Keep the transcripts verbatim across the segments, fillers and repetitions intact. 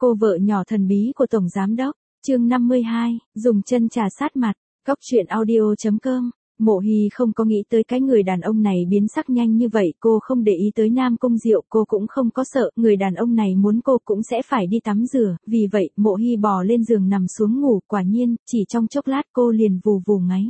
Cô vợ nhỏ thần bí của Tổng Giám Đốc, chương năm mươi hai, dùng chân trà sát mặt, Cóc truyện audio chấm com. Mộ Hy không có nghĩ tới cái người đàn ông này biến sắc nhanh như vậy, cô không để ý tới Nam Cung Diệu, cô cũng không có sợ, người đàn ông này muốn cô cũng sẽ phải đi tắm rửa, vì vậy, Mộ Hy bò lên giường nằm xuống ngủ, quả nhiên, chỉ trong chốc lát cô liền vù vù ngáy.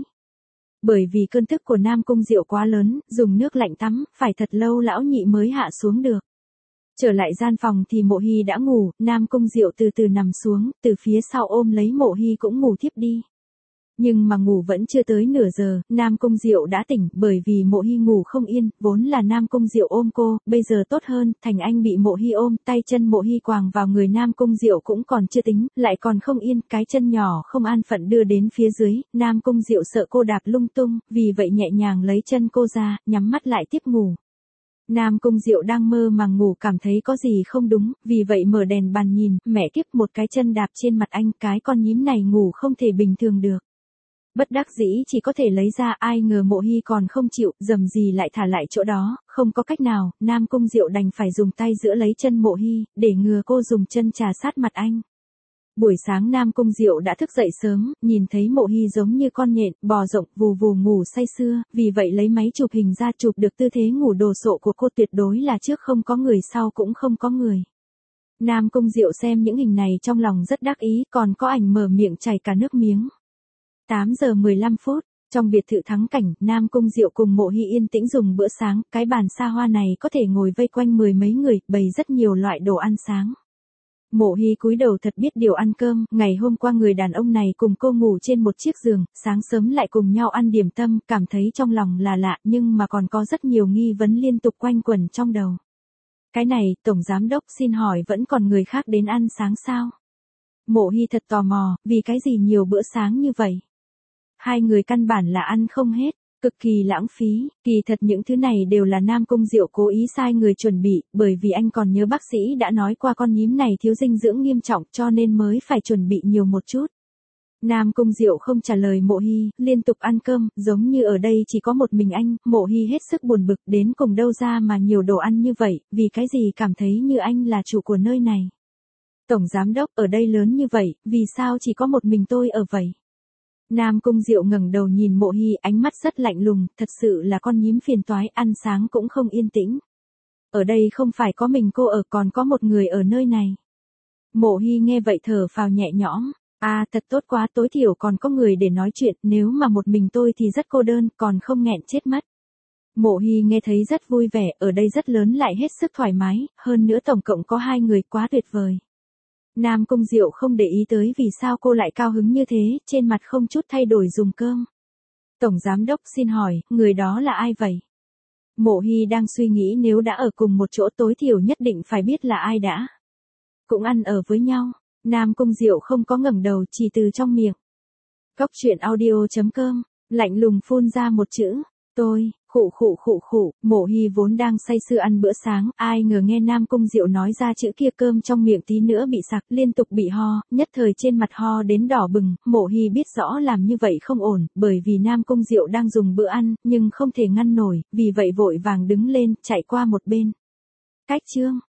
Bởi vì cơn tức của Nam Cung Diệu quá lớn, dùng nước lạnh tắm, phải thật lâu lão nhị mới hạ xuống được. Trở lại gian phòng thì Mộ Hy đã ngủ, Nam Cung Diệu từ từ nằm xuống, từ phía sau ôm lấy Mộ Hy cũng ngủ thiếp đi. Nhưng mà ngủ vẫn chưa tới nửa giờ, Nam Cung Diệu đã tỉnh, bởi vì Mộ Hy ngủ không yên, vốn là Nam Cung Diệu ôm cô, bây giờ tốt hơn, thành anh bị Mộ Hy ôm, tay chân Mộ Hy quàng vào người Nam Cung Diệu cũng còn chưa tính, lại còn không yên, cái chân nhỏ không an phận đưa đến phía dưới, Nam Cung Diệu sợ cô đạp lung tung, vì vậy nhẹ nhàng lấy chân cô ra, nhắm mắt lại tiếp ngủ. Nam Cung Diệu đang mơ màng ngủ cảm thấy có gì không đúng, vì vậy mở đèn bàn nhìn, mẹ kiếp một cái chân đạp trên mặt anh, cái con nhím này ngủ không thể bình thường được. Bất đắc dĩ chỉ có thể lấy ra, ai ngờ Mộ Hy còn không chịu, dầm gì lại thả lại chỗ đó, không có cách nào, Nam Cung Diệu đành phải dùng tay giữ lấy chân Mộ Hy, để ngừa cô dùng chân trà sát mặt anh. Buổi sáng Nam Cung Diệu đã thức dậy sớm, nhìn thấy Mộ Hy giống như con nhện, bò rộng, vù vù ngủ say sưa, vì vậy lấy máy chụp hình ra chụp được tư thế ngủ đồ sộ của cô, tuyệt đối là trước không có người sau cũng không có người. Nam Cung Diệu xem những hình này trong lòng rất đắc ý, còn có ảnh mở miệng chảy cả nước miếng. tám giờ mười lăm phút, trong biệt thự thắng cảnh, Nam Cung Diệu cùng Mộ Hy yên tĩnh dùng bữa sáng, cái bàn xa hoa này có thể ngồi vây quanh mười mấy người, bày rất nhiều loại đồ ăn sáng. Mộ Hy cúi đầu thật biết điều ăn cơm, ngày hôm qua người đàn ông này cùng cô ngủ trên một chiếc giường, sáng sớm lại cùng nhau ăn điểm tâm, cảm thấy trong lòng là lạ, nhưng mà còn có rất nhiều nghi vấn liên tục quanh quẩn trong đầu. Cái này, Tổng Giám Đốc xin hỏi vẫn còn người khác đến ăn sáng sao? Mộ Hy thật tò mò, vì cái gì nhiều bữa sáng như vậy? Hai người căn bản là ăn không hết, cực kỳ lãng phí, kỳ thật những thứ này đều là Nam Cung Diệu cố ý sai người chuẩn bị, bởi vì anh còn nhớ bác sĩ đã nói qua con nhím này thiếu dinh dưỡng nghiêm trọng cho nên mới phải chuẩn bị nhiều một chút. Nam Cung Diệu không trả lời Mộ Hy, liên tục ăn cơm, giống như ở đây chỉ có một mình anh, Mộ Hy hết sức buồn bực, đến cùng đâu ra mà nhiều đồ ăn như vậy, vì cái gì cảm thấy như anh là chủ của nơi này. Tổng Giám Đốc, ở đây lớn như vậy, vì sao chỉ có một mình tôi ở vậy? Nam Cung Diệu ngẩng đầu nhìn Mộ Hy, ánh mắt rất lạnh lùng, thật sự là con nhím phiền toái, ăn sáng cũng không yên tĩnh. Ở đây không phải có mình cô ở, còn có một người ở nơi này. Mộ Hy nghe vậy thở phào nhẹ nhõm, à thật tốt quá, tối thiểu còn có người để nói chuyện, nếu mà một mình tôi thì rất cô đơn, còn không nghẹn chết mất. Mộ Hy nghe thấy rất vui vẻ, ở đây rất lớn lại hết sức thoải mái, hơn nữa tổng cộng có hai người, quá tuyệt vời. Nam Cung Diệu không để ý tới vì sao cô lại cao hứng như thế, trên mặt không chút thay đổi dùng cơm. Tổng Giám Đốc xin hỏi, người đó là ai vậy? Mộ Hy đang suy nghĩ nếu đã ở cùng một chỗ tối thiểu nhất định phải biết là ai đã. Cũng ăn ở với nhau, Nam Cung Diệu không có ngẩng đầu, chỉ từ trong miệng. Cóc truyện audio chấm com, lạnh lùng phun ra một chữ, tôi. Khụ khụ khụ khụ, Mộ Hy vốn đang say sưa ăn bữa sáng, ai ngờ nghe Nam Cung Diệu nói ra chữ kia, cơm trong miệng tí nữa bị sặc, liên tục bị ho, nhất thời trên mặt ho đến đỏ bừng, Mộ Hy biết rõ làm như vậy không ổn, bởi vì Nam Cung Diệu đang dùng bữa ăn, nhưng không thể ngăn nổi, vì vậy vội vàng đứng lên, chạy qua một bên. Cách chương.